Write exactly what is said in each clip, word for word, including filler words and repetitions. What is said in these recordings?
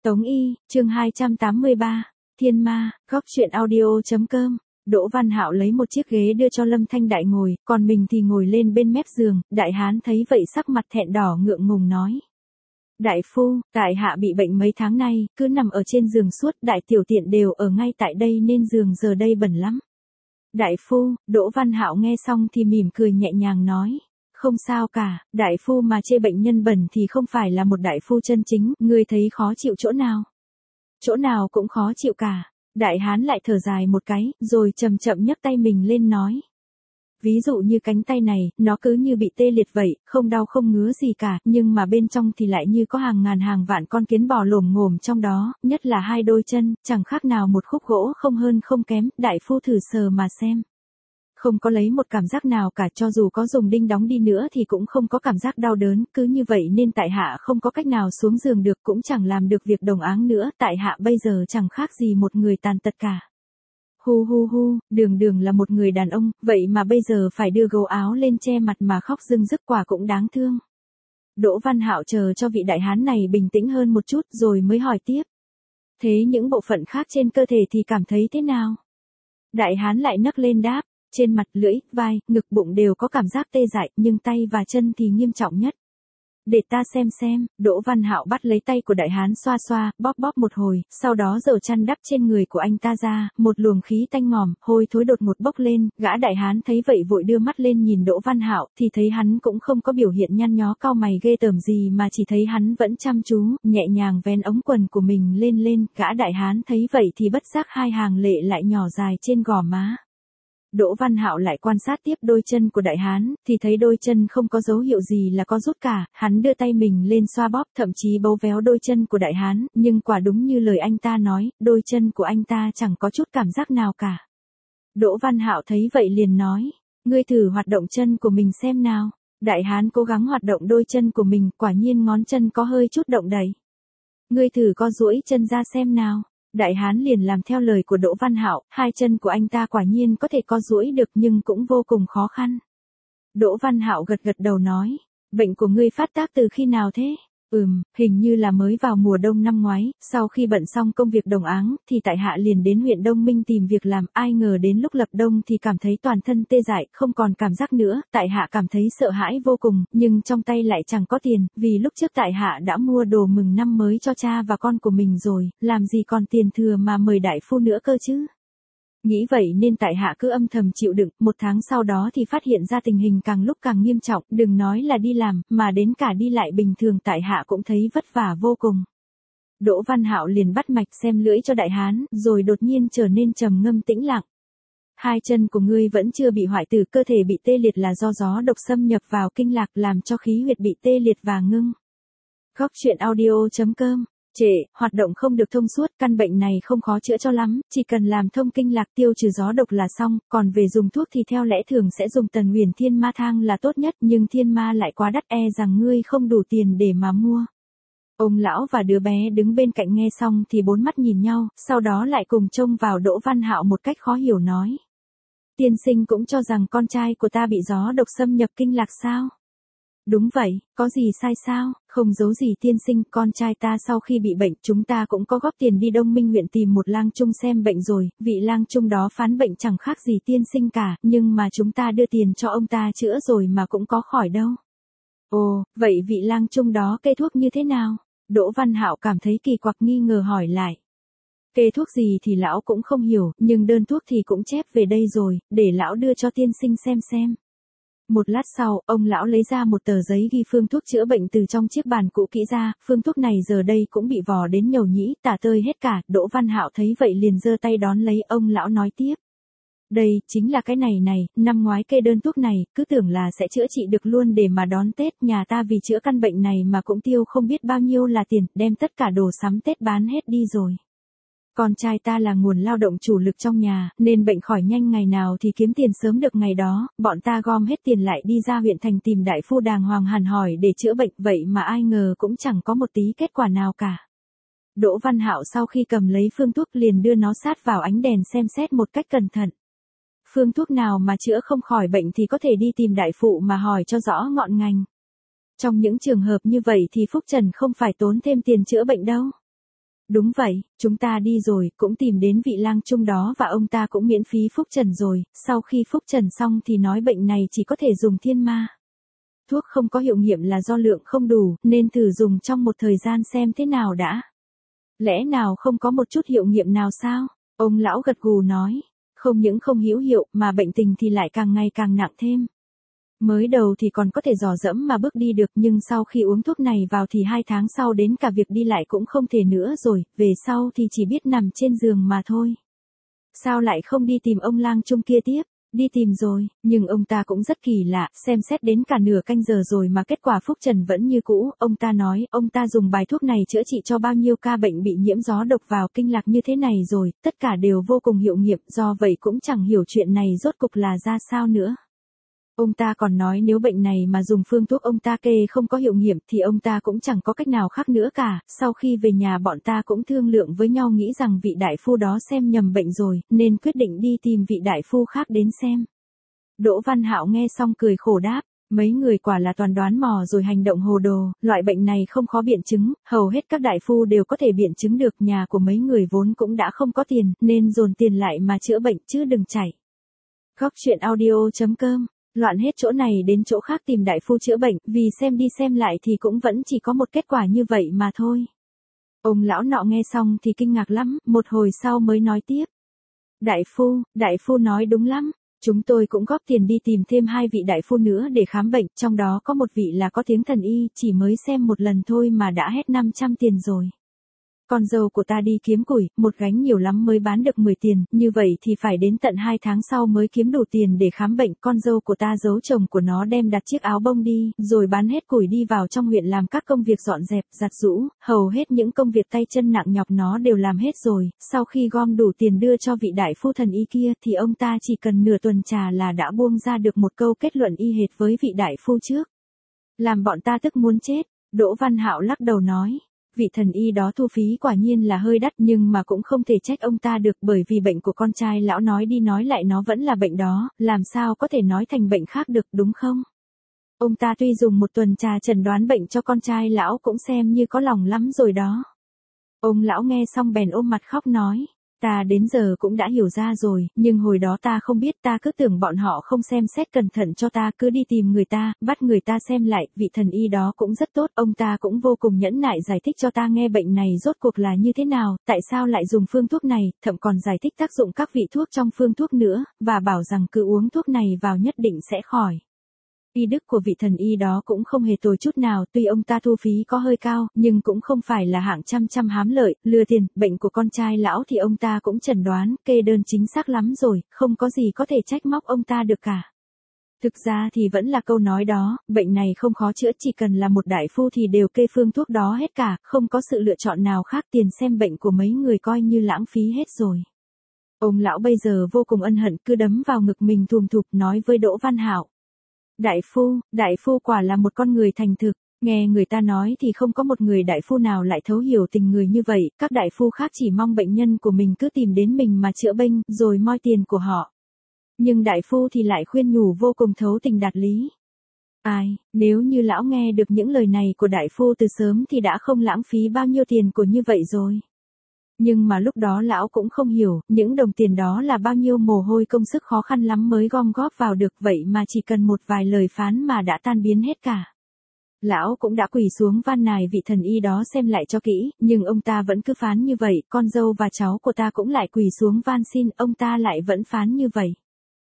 Tống Y, chương hai trăm tám mươi ba, Thiên Ma, góc truyện audio.com. Đỗ Văn Hạo lấy một chiếc ghế đưa cho Lâm Thanh Đại ngồi, còn mình thì ngồi lên bên mép giường. Đại hán thấy vậy sắc mặt thẹn đỏ ngượng ngùng nói: Đại phu, tại hạ bị bệnh mấy tháng nay, cứ nằm ở trên giường suốt, đại tiểu tiện đều ở ngay tại đây nên giường giờ đây bẩn lắm. Đại phu, Đỗ Văn Hạo nghe xong thì mỉm cười nhẹ nhàng nói: Không sao cả, đại phu mà chê bệnh nhân bẩn thì không phải là một đại phu chân chính, ngươi thấy khó chịu chỗ nào? Chỗ nào cũng khó chịu cả. Đại hán lại thở dài một cái, rồi chậm chậm nhấc tay mình lên nói: Ví dụ như cánh tay này, nó cứ như bị tê liệt vậy, không đau không ngứa gì cả, nhưng mà bên trong thì lại như có hàng ngàn hàng vạn con kiến bò lổm ngổm trong đó, nhất là hai đôi chân, chẳng khác nào một khúc gỗ không hơn không kém, đại phu thử sờ mà xem. Không có lấy một cảm giác nào cả, cho dù có dùng đinh đóng đi nữa thì cũng không có cảm giác đau đớn, cứ như vậy nên tại hạ không có cách nào xuống giường được, cũng chẳng làm được việc đồng áng nữa, tại hạ bây giờ chẳng khác gì một người tàn tật cả. Hu hu hu, đường đường là một người đàn ông, vậy mà bây giờ phải đưa gấu áo lên che mặt mà khóc rưng rức, quả cũng đáng thương. Đỗ Văn Hạo chờ cho vị đại hán này bình tĩnh hơn một chút rồi mới hỏi tiếp: Thế những bộ phận khác trên cơ thể thì cảm thấy thế nào? Đại hán lại nấc lên đáp: Trên mặt, lưỡi, vai, ngực, bụng đều có cảm giác tê dại, nhưng tay và chân thì nghiêm trọng nhất. Để ta xem xem. Đỗ Văn Hạo bắt lấy tay của đại hán xoa xoa, bóp bóp một hồi, sau đó giở chăn đắp trên người của anh ta ra, một luồng khí tanh ngòm, hôi thối đột ngột bốc lên, gã đại hán thấy vậy vội đưa mắt lên nhìn Đỗ Văn Hạo, thì thấy hắn cũng không có biểu hiện nhăn nhó cau mày ghê tởm gì mà chỉ thấy hắn vẫn chăm chú, nhẹ nhàng vén ống quần của mình lên lên, gã đại hán thấy vậy thì bất giác hai hàng lệ lại nhỏ dài trên gò má. Đỗ Văn Hạo lại quan sát tiếp đôi chân của đại hán, thì thấy đôi chân không có dấu hiệu gì là có rút cả, hắn đưa tay mình lên xoa bóp, thậm chí bấu véo đôi chân của đại hán, nhưng quả đúng như lời anh ta nói, đôi chân của anh ta chẳng có chút cảm giác nào cả. Đỗ Văn Hạo thấy vậy liền nói: Ngươi thử hoạt động chân của mình xem nào. Đại hán cố gắng hoạt động đôi chân của mình, quả nhiên ngón chân có hơi chút động đậy. Ngươi thử co duỗi chân ra xem nào. Đại hán liền làm theo lời của Đỗ Văn Hạo, hai chân của anh ta quả nhiên có thể co duỗi được nhưng cũng vô cùng khó khăn. Đỗ Văn Hạo gật gật đầu nói: Bệnh của ngươi phát tác từ khi nào thế? Ừm, hình như là mới vào mùa đông năm ngoái, sau khi bận xong công việc đồng áng, thì tại hạ liền đến huyện Đông Minh tìm việc làm, ai ngờ đến lúc lập đông thì cảm thấy toàn thân tê dại, không còn cảm giác nữa, tại hạ cảm thấy sợ hãi vô cùng, nhưng trong tay lại chẳng có tiền, vì lúc trước tại hạ đã mua đồ mừng năm mới cho cha và con của mình rồi, làm gì còn tiền thừa mà mời đại phu nữa cơ chứ. Nghĩ vậy nên tại hạ cứ âm thầm chịu đựng, một tháng sau đó thì phát hiện ra tình hình càng lúc càng nghiêm trọng, đừng nói là đi làm, mà đến cả đi lại bình thường tại hạ cũng thấy vất vả vô cùng. Đỗ Văn Hạo liền bắt mạch xem lưỡi cho đại hán, rồi đột nhiên trở nên trầm ngâm tĩnh lặng. Hai chân của ngươi vẫn chưa bị hoại tử, cơ thể bị tê liệt là do gió độc xâm nhập vào kinh lạc làm cho khí huyệt bị tê liệt và ngưng. Góc truyện audio.com. Trệ, hoạt động không được thông suốt, căn bệnh này không khó chữa cho lắm, chỉ cần làm thông kinh lạc tiêu trừ gió độc là xong, còn về dùng thuốc thì theo lẽ thường sẽ dùng Tần Huyền Thiên Ma Thang là tốt nhất, nhưng thiên ma lại quá đắt, e rằng ngươi không đủ tiền để mà mua. Ông lão và đứa bé đứng bên cạnh nghe xong thì bốn mắt nhìn nhau, sau đó lại cùng trông vào Đỗ Văn Hạo một cách khó hiểu nói: Tiên sinh cũng cho rằng con trai của ta bị gió độc xâm nhập kinh lạc sao? Đúng vậy, có gì sai sao? Không giấu gì tiên sinh, con trai ta sau khi bị bệnh, chúng ta cũng có góp tiền đi Đông Minh huyện tìm một lang trung xem bệnh rồi, vị lang trung đó phán bệnh chẳng khác gì tiên sinh cả, nhưng mà chúng ta đưa tiền cho ông ta chữa rồi mà cũng có khỏi đâu. Ồ, vậy vị lang trung đó kê thuốc như thế nào? Đỗ Văn Hạo cảm thấy kỳ quặc nghi ngờ hỏi lại. Kê thuốc gì thì lão cũng không hiểu, nhưng đơn thuốc thì cũng chép về đây rồi, để lão đưa cho tiên sinh xem xem. Một lát sau, ông lão lấy ra một tờ giấy ghi phương thuốc chữa bệnh từ trong chiếc bàn cũ kỹ ra, phương thuốc này giờ đây cũng bị vò đến nhầu nhĩ, tả tơi hết cả, Đỗ Văn Hạo thấy vậy liền giơ tay đón lấy, ông lão nói tiếp. Đây, chính là cái này này, năm ngoái kê đơn thuốc này, cứ tưởng là sẽ chữa trị được luôn để mà đón Tết, nhà ta vì chữa căn bệnh này mà cũng tiêu không biết bao nhiêu là tiền, đem tất cả đồ sắm Tết bán hết đi rồi. Con trai ta là nguồn lao động chủ lực trong nhà, nên bệnh khỏi nhanh ngày nào thì kiếm tiền sớm được ngày đó, bọn ta gom hết tiền lại đi ra huyện thành tìm đại phu đàng hoàng hẳn hỏi để chữa bệnh, vậy mà ai ngờ cũng chẳng có một tí kết quả nào cả. Đỗ Văn Hạo sau khi cầm lấy phương thuốc liền đưa nó sát vào ánh đèn xem xét một cách cẩn thận. Phương thuốc nào mà chữa không khỏi bệnh thì có thể đi tìm đại phụ mà hỏi cho rõ ngọn ngành. Trong những trường hợp như vậy thì Phúc Trần không phải tốn thêm tiền chữa bệnh đâu. Đúng vậy, chúng ta đi rồi, cũng tìm đến vị lang trung đó và ông ta cũng miễn phí phúc trần rồi, sau khi phúc trần xong thì nói bệnh này chỉ có thể dùng thiên ma. Thuốc không có hiệu nghiệm là do lượng không đủ, nên thử dùng trong một thời gian xem thế nào đã. Lẽ nào không có một chút hiệu nghiệm nào sao? Ông lão gật gù nói, không những không hữu hiệu mà bệnh tình thì lại càng ngày càng nặng thêm. Mới đầu thì còn có thể dò dẫm mà bước đi được nhưng sau khi uống thuốc này vào thì hai tháng sau đến cả việc đi lại cũng không thể nữa rồi, về sau thì chỉ biết nằm trên giường mà thôi. Sao lại không đi tìm ông lang trung kia tiếp? Đi tìm rồi, nhưng ông ta cũng rất kỳ lạ, xem xét đến cả nửa canh giờ rồi mà kết quả phúc trần vẫn như cũ. Ông ta nói, ông ta dùng bài thuốc này chữa trị cho bao nhiêu ca bệnh bị nhiễm gió độc vào kinh lạc như thế này rồi, tất cả đều vô cùng hiệu nghiệm, do vậy cũng chẳng hiểu chuyện này rốt cục là ra sao nữa. Ông ta còn nói nếu bệnh này mà dùng phương thuốc ông ta kê không có hiệu nghiệm thì ông ta cũng chẳng có cách nào khác nữa cả. Sau khi về nhà bọn ta cũng thương lượng với nhau nghĩ rằng vị đại phu đó xem nhầm bệnh rồi, nên quyết định đi tìm vị đại phu khác đến xem. Đỗ Văn Hạo nghe xong cười khổ đáp, mấy người quả là toàn đoán mò rồi hành động hồ đồ, loại bệnh này không khó biện chứng, hầu hết các đại phu đều có thể biện chứng được, nhà của mấy người vốn cũng đã không có tiền, nên dồn tiền lại mà chữa bệnh chứ đừng chảy. Góc truyện audio chấm com Loạn hết chỗ này đến chỗ khác tìm đại phu chữa bệnh, vì xem đi xem lại thì cũng vẫn chỉ có một kết quả như vậy mà thôi. Ông lão nọ nghe xong thì kinh ngạc lắm, một hồi sau mới nói tiếp. Đại phu, đại phu nói đúng lắm, chúng tôi cũng góp tiền đi tìm thêm hai vị đại phu nữa để khám bệnh, trong đó có một vị là có tiếng thần y, chỉ mới xem một lần thôi mà đã hết năm trăm tiền rồi. Con dâu của ta đi kiếm củi, một gánh nhiều lắm mới bán được mười tiền, như vậy thì phải đến tận hai tháng sau mới kiếm đủ tiền để khám bệnh. Con dâu của ta giấu chồng của nó đem đặt chiếc áo bông đi, rồi bán hết củi đi vào trong huyện làm các công việc dọn dẹp, giặt giũ, hầu hết những công việc tay chân nặng nhọc nó đều làm hết rồi. Sau khi gom đủ tiền đưa cho vị đại phu thần y kia thì ông ta chỉ cần nửa tuần trà là đã buông ra được một câu kết luận y hệt với vị đại phu trước. Làm bọn ta tức muốn chết. Đỗ Văn Hạo lắc đầu nói. Vị thần y đó thu phí quả nhiên là hơi đắt nhưng mà cũng không thể trách ông ta được, bởi vì bệnh của con trai lão nói đi nói lại nó vẫn là bệnh đó, làm sao có thể nói thành bệnh khác được, đúng không? Ông ta tuy dùng một tuần trà chẩn đoán bệnh cho con trai lão cũng xem như có lòng lắm rồi đó. Ông lão nghe xong bèn ôm mặt khóc nói. Ta đến giờ cũng đã hiểu ra rồi, nhưng hồi đó ta không biết, ta cứ tưởng bọn họ không xem xét cẩn thận cho ta, cứ đi tìm người ta, bắt người ta xem lại, vị thần y đó cũng rất tốt, ông ta cũng vô cùng nhẫn nại giải thích cho ta nghe bệnh này rốt cuộc là như thế nào, tại sao lại dùng phương thuốc này, thậm còn giải thích tác dụng các vị thuốc trong phương thuốc nữa, và bảo rằng cứ uống thuốc này vào nhất định sẽ khỏi. Y đức của vị thần y đó cũng không hề tồi chút nào, tuy ông ta thu phí có hơi cao, nhưng cũng không phải là hạng chăm chăm hám lợi, lừa tiền. Bệnh của con trai lão thì ông ta cũng chẩn đoán, kê đơn chính xác lắm rồi, không có gì có thể trách móc ông ta được cả. Thực ra thì vẫn là câu nói đó, bệnh này không khó chữa, chỉ cần là một đại phu thì đều kê phương thuốc đó hết cả, không có sự lựa chọn nào khác, tiền xem bệnh của mấy người coi như lãng phí hết rồi. Ông lão bây giờ vô cùng ân hận, cứ đấm vào ngực mình thùm thụp nói với Đỗ Văn Hạo. Đại phu, đại phu quả là một con người thành thực, nghe người ta nói thì không có một người đại phu nào lại thấu hiểu tình người như vậy, các đại phu khác chỉ mong bệnh nhân của mình cứ tìm đến mình mà chữa bệnh, rồi moi tiền của họ. Nhưng đại phu thì lại khuyên nhủ vô cùng thấu tình đạt lý. Ai, nếu như lão nghe được những lời này của đại phu từ sớm thì đã không lãng phí bao nhiêu tiền của như vậy rồi. Nhưng mà lúc đó lão cũng không hiểu, những đồng tiền đó là bao nhiêu mồ hôi công sức khó khăn lắm mới gom góp vào được, vậy mà chỉ cần một vài lời phán mà đã tan biến hết cả. Lão cũng đã quỳ xuống van nài vị thần y đó xem lại cho kỹ, nhưng ông ta vẫn cứ phán như vậy, con dâu và cháu của ta cũng lại quỳ xuống van xin, ông ta lại vẫn phán như vậy.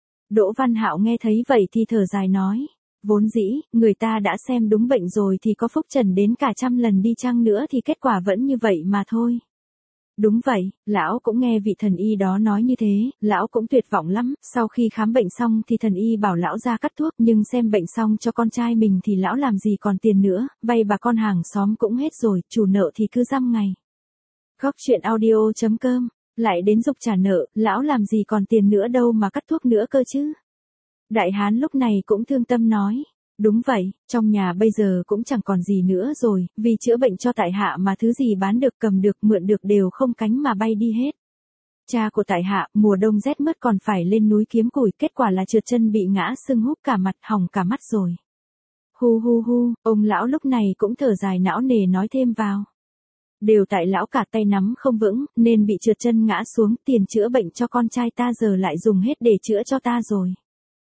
Đỗ Văn Hạo nghe thấy vậy thì thở dài nói, vốn dĩ, người ta đã xem đúng bệnh rồi thì có phúc trần đến cả trăm lần đi chăng nữa thì kết quả vẫn như vậy mà thôi. Đúng vậy, lão cũng nghe vị thần y đó nói như thế, lão cũng tuyệt vọng lắm, sau khi khám bệnh xong thì thần y bảo lão ra cắt thuốc, nhưng xem bệnh xong cho con trai mình thì lão làm gì còn tiền nữa, vay bà con hàng xóm cũng hết rồi, chủ nợ thì cứ dăm ngày. Góc truyện audio chấm com, lại đến giục trả nợ, lão làm gì còn tiền nữa đâu mà cắt thuốc nữa cơ chứ. Đại hán lúc này cũng thương tâm nói. Đúng vậy, trong nhà bây giờ cũng chẳng còn gì nữa rồi, vì chữa bệnh cho tại hạ mà thứ gì bán được cầm được mượn được đều không cánh mà bay đi hết. Cha của tại hạ, mùa đông rét mướt còn phải lên núi kiếm củi, kết quả là trượt chân bị ngã sưng húp cả mặt, hỏng cả mắt rồi. Hu hu hu, ông lão lúc này cũng thở dài não nề nói thêm vào. Đều tại lão cả tay nắm không vững, nên bị trượt chân ngã xuống, tiền chữa bệnh cho con trai ta giờ lại dùng hết để chữa cho ta rồi.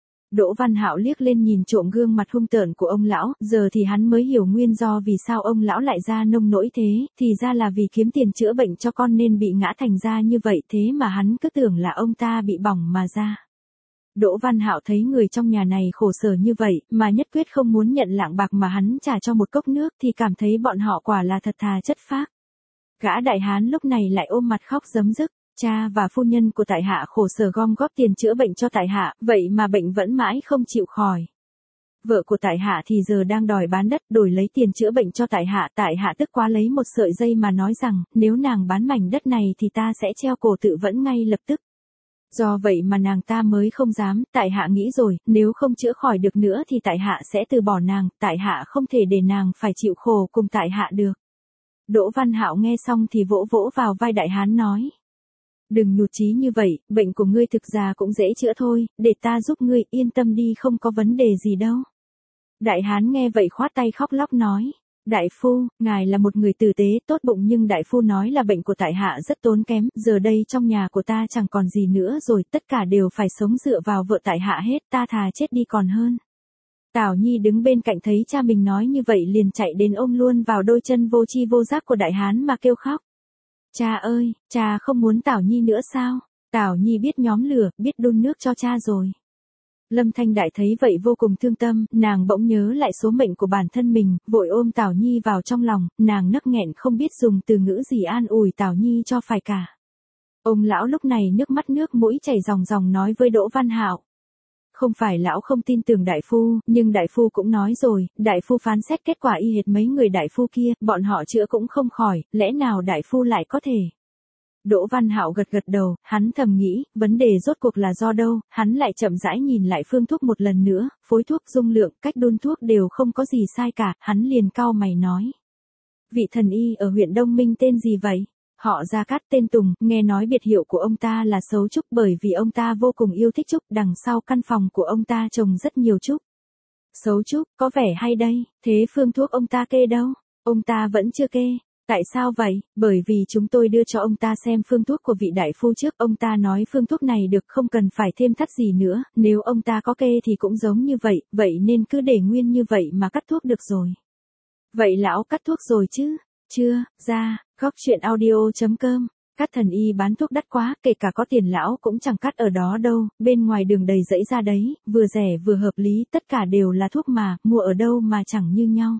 Đỗ Văn Hạo liếc lên nhìn trộm gương mặt hung tợn của ông lão, giờ thì hắn mới hiểu nguyên do vì sao ông lão lại ra nông nỗi thế, thì ra là vì kiếm tiền chữa bệnh cho con nên bị ngã thành ra như vậy, thế mà hắn cứ tưởng là ông ta bị bỏng mà ra. Đỗ Văn Hạo thấy người trong nhà này khổ sở như vậy, mà nhất quyết không muốn nhận lạng bạc mà hắn trả cho một cốc nước thì cảm thấy bọn họ quả là thật thà chất phác. Gã đại hán lúc này lại ôm mặt khóc rấm rức. Cha và phu nhân của tại hạ khổ sở gom góp tiền chữa bệnh cho tại hạ, vậy mà bệnh vẫn mãi không chịu khỏi. Vợ của tại hạ thì giờ đang đòi bán đất đổi lấy tiền chữa bệnh cho tại hạ, tại hạ tức quá lấy một sợi dây mà nói rằng, nếu nàng bán mảnh đất này thì ta sẽ treo cổ tự vẫn ngay lập tức. Do vậy mà nàng ta mới không dám, tại hạ nghĩ rồi, nếu không chữa khỏi được nữa thì tại hạ sẽ từ bỏ nàng, tại hạ không thể để nàng phải chịu khổ cùng tại hạ được. Đỗ Văn Hạo nghe xong thì vỗ vỗ vào vai đại hán nói. Đừng nhụt chí như vậy, bệnh của ngươi thực ra cũng dễ chữa thôi, để ta giúp ngươi, yên tâm đi, không có vấn đề gì đâu. Đại hán nghe vậy khoát tay khóc lóc nói. Đại phu, ngài là một người tử tế, tốt bụng, nhưng đại phu nói là bệnh của tại hạ rất tốn kém, giờ đây trong nhà của ta chẳng còn gì nữa rồi, tất cả đều phải sống dựa vào vợ tại hạ hết, ta thà chết đi còn hơn. Tảo Nhi đứng bên cạnh thấy cha mình nói như vậy liền chạy đến ôm luôn vào đôi chân vô tri vô giác của đại hán mà kêu khóc. Cha ơi, cha không muốn Tảo Nhi nữa sao? Tảo Nhi biết nhóm lửa, biết đun nước cho cha rồi. Lâm Thanh Đại thấy vậy vô cùng thương tâm, nàng bỗng nhớ lại số mệnh của bản thân mình, vội ôm Tảo Nhi vào trong lòng, nàng nấc nghẹn không biết dùng từ ngữ gì an ủi Tảo Nhi cho phải cả. Ông lão lúc này nước mắt nước mũi chảy ròng ròng nói với Đỗ Văn Hạo. Không phải lão không tin tưởng đại phu, nhưng đại phu cũng nói rồi, đại phu phán xét kết quả y hệt mấy người đại phu kia, bọn họ chữa cũng không khỏi, lẽ nào đại phu lại có thể? Đỗ Văn Hạo gật gật đầu, hắn thầm nghĩ, vấn đề rốt cuộc là do đâu, hắn lại chậm rãi nhìn lại phương thuốc một lần nữa, phối thuốc, dung lượng, cách đun thuốc đều không có gì sai cả, hắn liền cau mày nói. Vị thần y ở huyện Đông Minh tên gì vậy? Họ Gia Cát, tên Tùng, nghe nói biệt hiệu của ông ta là Sấu Trúc bởi vì ông ta vô cùng yêu thích trúc, đằng sau căn phòng của ông ta trồng rất nhiều trúc. Sấu Trúc, có vẻ hay đây, thế phương thuốc ông ta kê đâu? Ông ta vẫn chưa kê. Tại sao vậy? Bởi vì chúng tôi đưa cho ông ta xem phương thuốc của vị đại phu trước, ông ta nói phương thuốc này được không cần phải thêm thắt gì nữa, nếu ông ta có kê thì cũng giống như vậy, vậy nên cứ để nguyên như vậy mà cắt thuốc được rồi. Vậy lão cắt thuốc rồi chứ? Chưa, ra, góc chuyện audio chấm com. Các thần y bán thuốc đắt quá, kể cả có tiền lão cũng chẳng cắt ở đó đâu, bên ngoài đường đầy dãy ra đấy, vừa rẻ vừa hợp lý, tất cả đều là thuốc mà, mua ở đâu mà chẳng như nhau.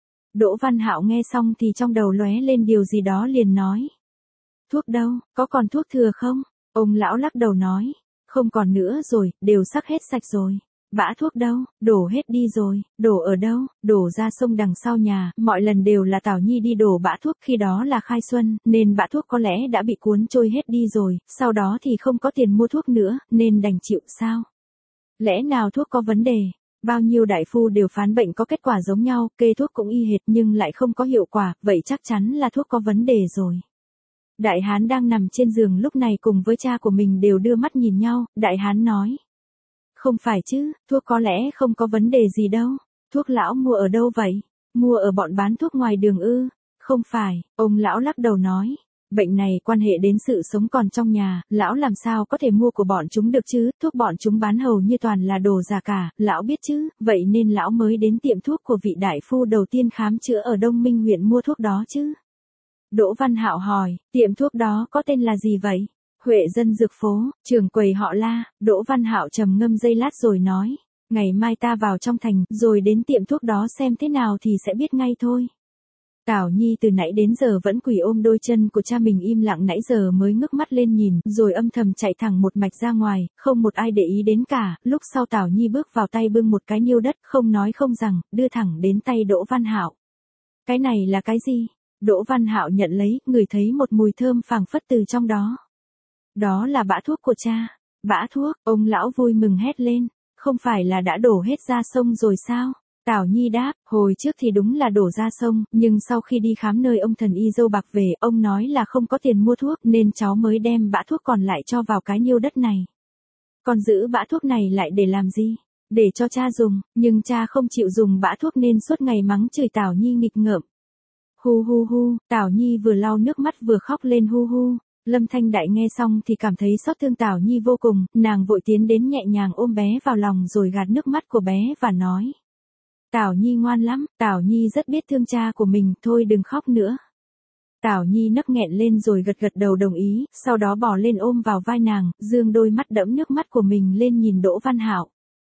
Đỗ Văn Hạo nghe xong thì trong đầu lóe lên điều gì đó liền nói. Thuốc đâu, có còn thuốc thừa không? Ông lão lắc đầu nói, không còn nữa rồi, đều sắc hết sạch rồi. Bã thuốc đâu, đổ hết đi rồi, đổ ở đâu, đổ ra sông đằng sau nhà, mọi lần đều là Tảo Nhi đi đổ bã thuốc, khi đó là khai xuân, nên bã thuốc có lẽ đã bị cuốn trôi hết đi rồi, sau đó thì không có tiền mua thuốc nữa, nên đành chịu sao? Lẽ nào thuốc có vấn đề? Bao nhiêu đại phu đều phán bệnh có kết quả giống nhau, kê thuốc cũng y hệt nhưng lại không có hiệu quả, vậy chắc chắn là thuốc có vấn đề rồi. Đại hán đang nằm trên giường lúc này cùng với cha của mình đều đưa mắt nhìn nhau, đại hán nói. Không phải chứ, thuốc có lẽ không có vấn đề gì đâu. Thuốc lão mua ở đâu vậy? Mua ở bọn bán thuốc ngoài đường ư? Không phải, ông lão lắc đầu nói. Bệnh này quan hệ đến sự sống còn trong nhà, lão làm sao có thể mua của bọn chúng được chứ, thuốc bọn chúng bán hầu như toàn là đồ giả cả, lão biết chứ, vậy nên lão mới đến tiệm thuốc của vị đại phu đầu tiên khám chữa ở Đông Minh huyện mua thuốc đó chứ. Đỗ Văn Hạo hỏi, tiệm thuốc đó có tên là gì vậy? Huệ Dân Dược Phố, trưởng quầy họ La. Đỗ Văn Hạo trầm ngâm giây lát rồi nói, ngày mai ta vào trong thành, rồi đến tiệm thuốc đó xem thế nào thì sẽ biết ngay thôi. Tảo Nhi từ nãy đến giờ vẫn quỳ ôm đôi chân của cha mình im lặng nãy giờ mới ngước mắt lên nhìn, rồi âm thầm chạy thẳng một mạch ra ngoài, không một ai để ý đến cả, lúc sau Tảo Nhi bước vào tay bưng một cái niêu đất, không nói không rằng, đưa thẳng đến tay Đỗ Văn Hạo. Cái này là cái gì? Đỗ Văn Hạo nhận lấy, ngửi thấy một mùi thơm phảng phất từ trong đó. Đó là bã thuốc của cha. Bã thuốc, ông lão vui mừng hét lên, không phải là đã đổ hết ra sông rồi sao? Tảo Nhi đáp, hồi trước thì đúng là đổ ra sông, nhưng sau khi đi khám nơi ông thần y dâu bạc về, ông nói là không có tiền mua thuốc nên cháu mới đem bã thuốc còn lại cho vào cái niêu đất này. Còn giữ bã thuốc này lại để làm gì? Để cho cha dùng, nhưng cha không chịu dùng bã thuốc nên suốt ngày mắng chửi Tảo Nhi nghịch ngợm. Hu hu hu, Tảo Nhi vừa lau nước mắt vừa khóc lên hu hu. Lâm Thanh Đại nghe xong thì cảm thấy xót thương Tảo Nhi vô cùng, nàng vội tiến đến nhẹ nhàng ôm bé vào lòng rồi gạt nước mắt của bé và nói. Tảo Nhi ngoan lắm, Tảo Nhi rất biết thương cha của mình, thôi đừng khóc nữa. Tảo Nhi nấc nghẹn lên rồi gật gật đầu đồng ý, sau đó bò lên ôm vào vai nàng, dương đôi mắt đẫm nước mắt của mình lên nhìn Đỗ Văn Hạo.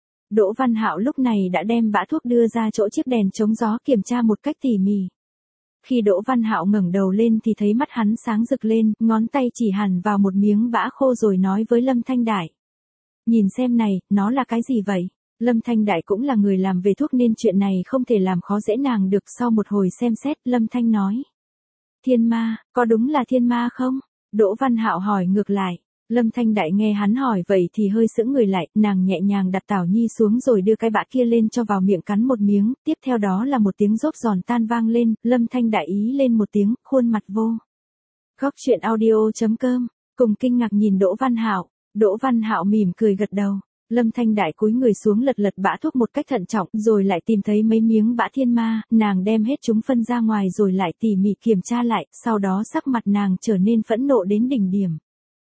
Đỗ Văn Hạo lúc này đã đem bã thuốc đưa ra chỗ chiếc đèn chống gió kiểm tra một cách tỉ mỉ. Khi Đỗ Văn Hạo ngẩng đầu lên thì thấy mắt hắn sáng rực lên, ngón tay chỉ hẳn vào một miếng bã khô rồi nói với Lâm Thanh Đại. Nhìn xem này, nó là cái gì vậy? Lâm Thanh Đại cũng là người làm về thuốc nên chuyện này không thể làm khó dễ nàng được. Sau một hồi xem xét, Lâm Thanh nói. Thiên ma, có đúng là thiên ma không? Đỗ Văn Hạo hỏi ngược lại. Lâm Thanh Đại nghe hắn hỏi vậy thì hơi sững người lại, nàng nhẹ nhàng đặt Tảo Nhi xuống rồi đưa cái bã kia lên cho vào miệng cắn một miếng, tiếp theo đó là một tiếng rốp giòn tan vang lên, Lâm Thanh Đại ý lên một tiếng, khuôn mặt vô. Góc truyện audio chấm com, cùng kinh ngạc nhìn Đỗ Văn Hạo, Đỗ Văn Hạo mỉm cười gật đầu. Lâm Thanh Đại cúi người xuống lật lật bã thuốc một cách thận trọng, rồi lại tìm thấy mấy miếng bã thiên ma, nàng đem hết chúng phân ra ngoài rồi lại tỉ mỉ kiểm tra lại, sau đó sắc mặt nàng trở nên phẫn nộ đến đỉnh điểm.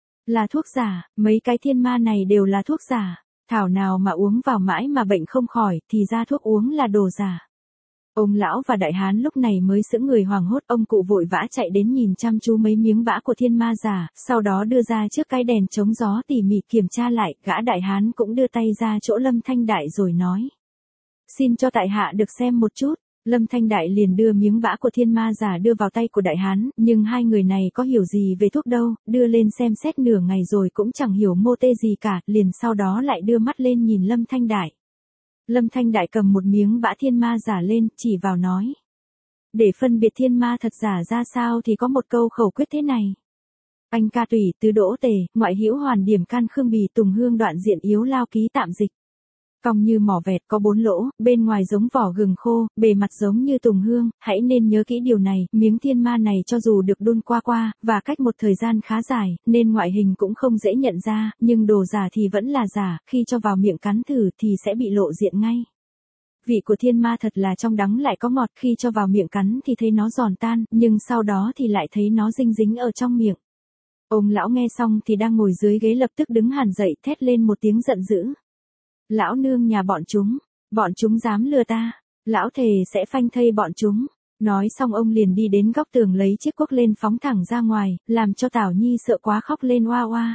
Là thuốc giả, mấy cái thiên ma này đều là thuốc giả, thảo nào mà uống vào mãi mà bệnh không khỏi, thì ra thuốc uống là đồ giả. Ông lão và đại hán lúc này mới sững người hoảng hốt, ông cụ vội vã chạy đến nhìn chăm chú mấy miếng bã của thiên ma giả, sau đó đưa ra trước cái đèn chống gió tỉ mỉ kiểm tra lại, gã đại hán cũng đưa tay ra chỗ Lâm Thanh Đại rồi nói. Xin cho tại hạ được xem một chút. Lâm Thanh Đại liền đưa miếng bã của thiên ma giả đưa vào tay của đại hán, nhưng hai người này có hiểu gì về thuốc đâu, đưa lên xem xét nửa ngày rồi cũng chẳng hiểu mô tê gì cả, liền sau đó lại đưa mắt lên nhìn Lâm Thanh Đại. Lâm Thanh Đại cầm một miếng bã thiên ma giả lên, chỉ vào nói. Để phân biệt thiên ma thật giả ra sao thì có một câu khẩu quyết thế này. Anh ca tùy tứ đỗ tề, ngoại hữu hoàn điểm can khương bì tùng hương đoạn diện yếu lao ký tạm dịch. Cong như mỏ vẹt có bốn lỗ, bên ngoài giống vỏ gừng khô, bề mặt giống như tùng hương, hãy nên nhớ kỹ điều này, miếng thiên ma này cho dù được đun qua qua, và cách một thời gian khá dài, nên ngoại hình cũng không dễ nhận ra, nhưng đồ giả thì vẫn là giả, khi cho vào miệng cắn thử thì sẽ bị lộ diện ngay. Vị của thiên ma thật là trong đắng lại có ngọt, khi cho vào miệng cắn thì thấy nó giòn tan, nhưng sau đó thì lại thấy nó dinh dính ở trong miệng. Ông lão nghe xong thì đang ngồi dưới ghế lập tức đứng hẳn dậy thét lên một tiếng giận dữ. Lão nương nhà bọn chúng, bọn chúng dám lừa ta, lão thề sẽ phanh thây bọn chúng. Nói xong ông liền đi đến góc tường lấy chiếc cuốc lên phóng thẳng ra ngoài, làm cho Tảo Nhi sợ quá khóc lên oa oa.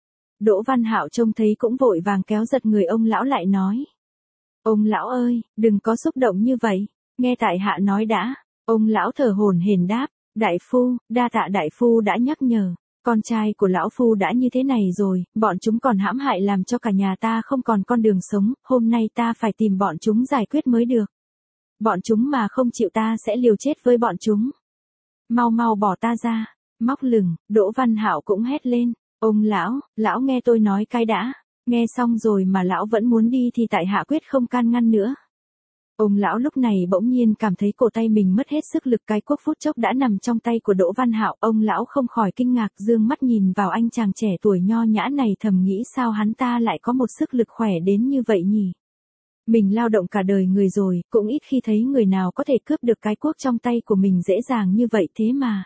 Đỗ Văn Hạo trông thấy cũng vội vàng kéo giật người ông lão lại nói. Ông lão ơi, đừng có xúc động như vậy, nghe tại hạ nói đã. Ông lão thở hổn hển đáp, đại phu, đa tạ đại phu đã nhắc nhở. Con trai của lão phu đã như thế này rồi, bọn chúng còn hãm hại làm cho cả nhà ta không còn con đường sống, hôm nay ta phải tìm bọn chúng giải quyết mới được. Bọn chúng mà không chịu ta sẽ liều chết với bọn chúng. Mau mau bỏ ta ra, móc lửng, Đỗ Văn Hạo cũng hét lên, ông lão, lão nghe tôi nói cái đã, nghe xong rồi mà lão vẫn muốn đi thì tại hạ quyết không can ngăn nữa. Ông lão lúc này bỗng nhiên cảm thấy cổ tay mình mất hết sức lực, cái cuốc phút chốc đã nằm trong tay của Đỗ Văn Hạo, ông lão không khỏi kinh ngạc, dương mắt nhìn vào anh chàng trẻ tuổi nho nhã này thầm nghĩ sao hắn ta lại có một sức lực khỏe đến như vậy nhỉ. Mình lao động cả đời người rồi, cũng ít khi thấy người nào có thể cướp được cái cuốc trong tay của mình dễ dàng như vậy thế mà.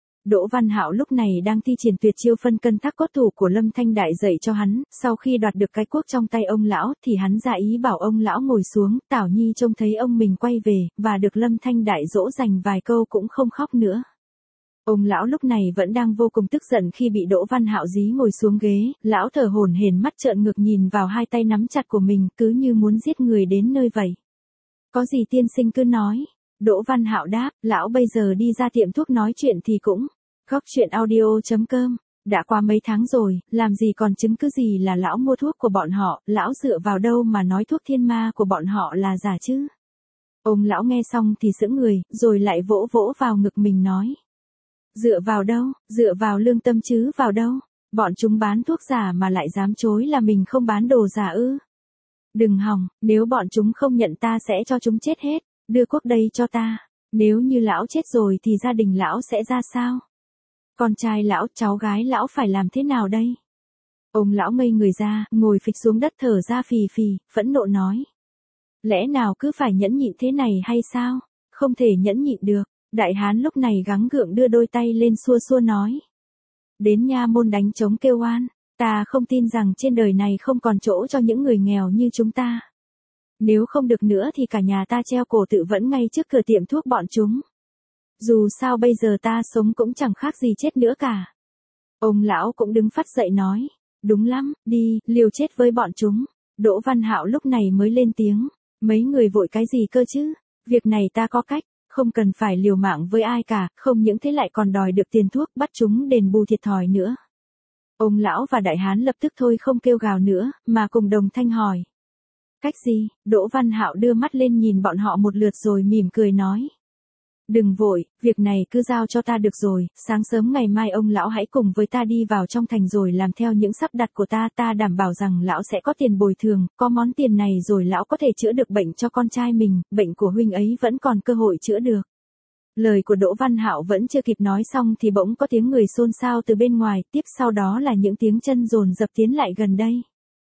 Đỗ Văn Hạo lúc này đang thi triển tuyệt chiêu phân cân tắc cốt thủ của Lâm Thanh Đại dạy cho hắn, sau khi đoạt được cái cuốc trong tay ông lão thì hắn ra ý bảo ông lão ngồi xuống, Tảo Nhi trông thấy ông mình quay về, và được Lâm Thanh Đại dỗ dành vài câu cũng không khóc nữa. Ông lão lúc này vẫn đang vô cùng tức giận khi bị Đỗ Văn Hạo dí ngồi xuống ghế, lão thở hổn hển mắt trợn ngược nhìn vào hai tay nắm chặt của mình, cứ như muốn giết người đến nơi vậy. Có gì tiên sinh cứ nói. Đỗ Văn Hạo đáp, lão bây giờ đi ra tiệm thuốc nói chuyện thì cũng. Góc truyện audio chấm com, đã qua mấy tháng rồi, làm gì còn chứng cứ gì là lão mua thuốc của bọn họ, lão dựa vào đâu mà nói thuốc thiên ma của bọn họ là giả chứ? Ông lão nghe xong thì sững người, rồi lại vỗ vỗ vào ngực mình nói. Dựa vào đâu, dựa vào lương tâm chứ vào đâu, bọn chúng bán thuốc giả mà lại dám chối là mình không bán đồ giả ư? Đừng hòng, nếu bọn chúng không nhận ta sẽ cho chúng chết hết, đưa cuốc đây cho ta, nếu như lão chết rồi thì gia đình lão sẽ ra sao? Con trai lão, cháu gái lão phải làm thế nào đây? Ông lão ngây người ra, ngồi phịch xuống đất thở ra phì phì, phẫn nộ nói. Lẽ nào cứ phải nhẫn nhịn thế này hay sao? Không thể nhẫn nhịn được. Đại hán lúc này gắng gượng đưa đôi tay lên xua xua nói. Đến nha môn đánh trống kêu oan, ta không tin rằng trên đời này không còn chỗ cho những người nghèo như chúng ta. Nếu không được nữa thì cả nhà ta treo cổ tự vẫn ngay trước cửa tiệm thuốc bọn chúng. Dù sao bây giờ ta sống cũng chẳng khác gì chết nữa cả. Ông lão cũng đứng phắt dậy nói. Đúng lắm, đi, liều chết với bọn chúng. Đỗ Văn Hạo lúc này mới lên tiếng. Mấy người vội cái gì cơ chứ? Việc này ta có cách, không cần phải liều mạng với ai cả, không những thế lại còn đòi được tiền thuốc bắt chúng đền bù thiệt thòi nữa. Ông lão và đại hán lập tức thôi không kêu gào nữa, mà cùng đồng thanh hỏi. Cách gì? Đỗ Văn Hạo đưa mắt lên nhìn bọn họ một lượt rồi mỉm cười nói. Đừng vội, việc này cứ giao cho ta được rồi, sáng sớm ngày mai ông lão hãy cùng với ta đi vào trong thành rồi làm theo những sắp đặt của ta, ta đảm bảo rằng lão sẽ có tiền bồi thường, có món tiền này rồi lão có thể chữa được bệnh cho con trai mình, bệnh của huynh ấy vẫn còn cơ hội chữa được. Lời của Đỗ Văn Hạo vẫn chưa kịp nói xong thì bỗng có tiếng người xôn xao từ bên ngoài, tiếp sau đó là những tiếng chân dồn dập tiến lại gần đây.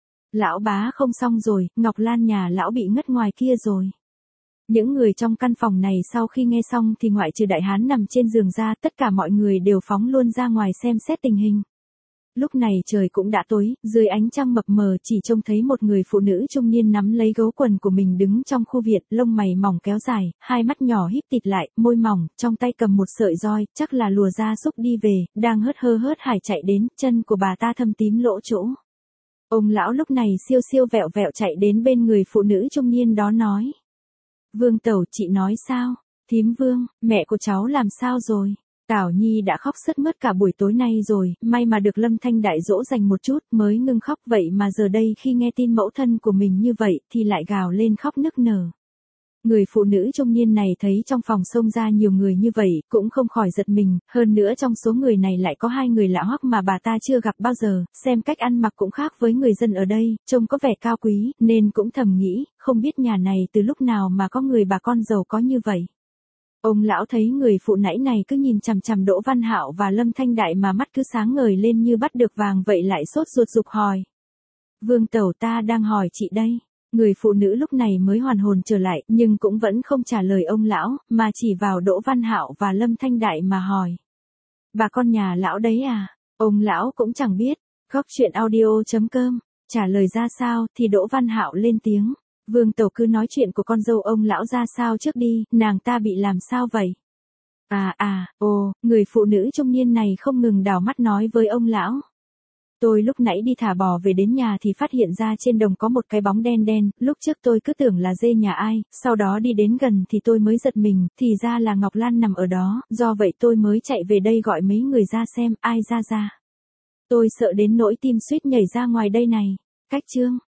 Lão bá không xong rồi, Ngọc Lan nhà lão bị ngất ngoài kia rồi. Những người trong căn phòng này sau khi nghe xong thì ngoại trừ đại hán nằm trên giường ra, tất cả mọi người đều phóng luôn ra ngoài xem xét tình hình. Lúc này trời cũng đã tối, dưới ánh trăng mập mờ chỉ trông thấy một người phụ nữ trung niên nắm lấy gấu quần của mình đứng trong khu viện, lông mày mỏng kéo dài, hai mắt nhỏ híp tịt lại, môi mỏng, trong tay cầm một sợi roi, chắc là lùa gia súc đi về, đang hớt hơ hớt hải chạy đến, chân của bà ta thâm tím lỗ chỗ. Ông lão lúc này siêu siêu vẹo vẹo chạy đến bên người phụ nữ trung niên đó nói. Vương tẩu, chị nói sao? Thím Vương, mẹ của cháu làm sao rồi? Tảo Nhi đã khóc sướt mướt cả buổi tối nay rồi, may mà được Lâm Thanh Đại dỗ dành một chút mới ngưng khóc, vậy mà giờ đây khi nghe tin mẫu thân của mình như vậy thì lại gào lên khóc nức nở. Người phụ nữ trung niên này thấy trong phòng xông ra nhiều người như vậy, cũng không khỏi giật mình, hơn nữa trong số người này lại có hai người lạ hoắc mà bà ta chưa gặp bao giờ, xem cách ăn mặc cũng khác với người dân ở đây, trông có vẻ cao quý, nên cũng thầm nghĩ, không biết nhà này từ lúc nào mà có người bà con giàu có như vậy. Ông lão thấy người phụ nãy này cứ nhìn chằm chằm Đỗ Văn Hạo và Lâm Thanh Đại mà mắt cứ sáng ngời lên như bắt được vàng vậy, lại sốt ruột giục hỏi. Vương tẩu, ta đang hỏi chị đây. Người phụ nữ lúc này mới hoàn hồn trở lại, nhưng cũng vẫn không trả lời ông lão, mà chỉ vào Đỗ Văn Hạo và Lâm Thanh Đại mà hỏi. Bà con nhà lão đấy à? Ông lão cũng chẳng biết. Góc chuyện audio chấm com trả lời ra sao thì Đỗ Văn Hạo lên tiếng. Vương tẩu cứ nói chuyện của con dâu ông lão ra sao trước đi, nàng ta bị làm sao vậy? À à, ồ, người phụ nữ trung niên này không ngừng đảo mắt nói với ông lão. Tôi lúc nãy đi thả bò về đến nhà thì phát hiện ra trên đồng có một cái bóng đen đen, lúc trước tôi cứ tưởng là dê nhà ai, sau đó đi đến gần thì tôi mới giật mình, thì ra là Ngọc Lan nằm ở đó, do vậy tôi mới chạy về đây gọi mấy người ra xem, ai ra ra. Tôi sợ đến nỗi tim suýt nhảy ra ngoài đây này. Cách chương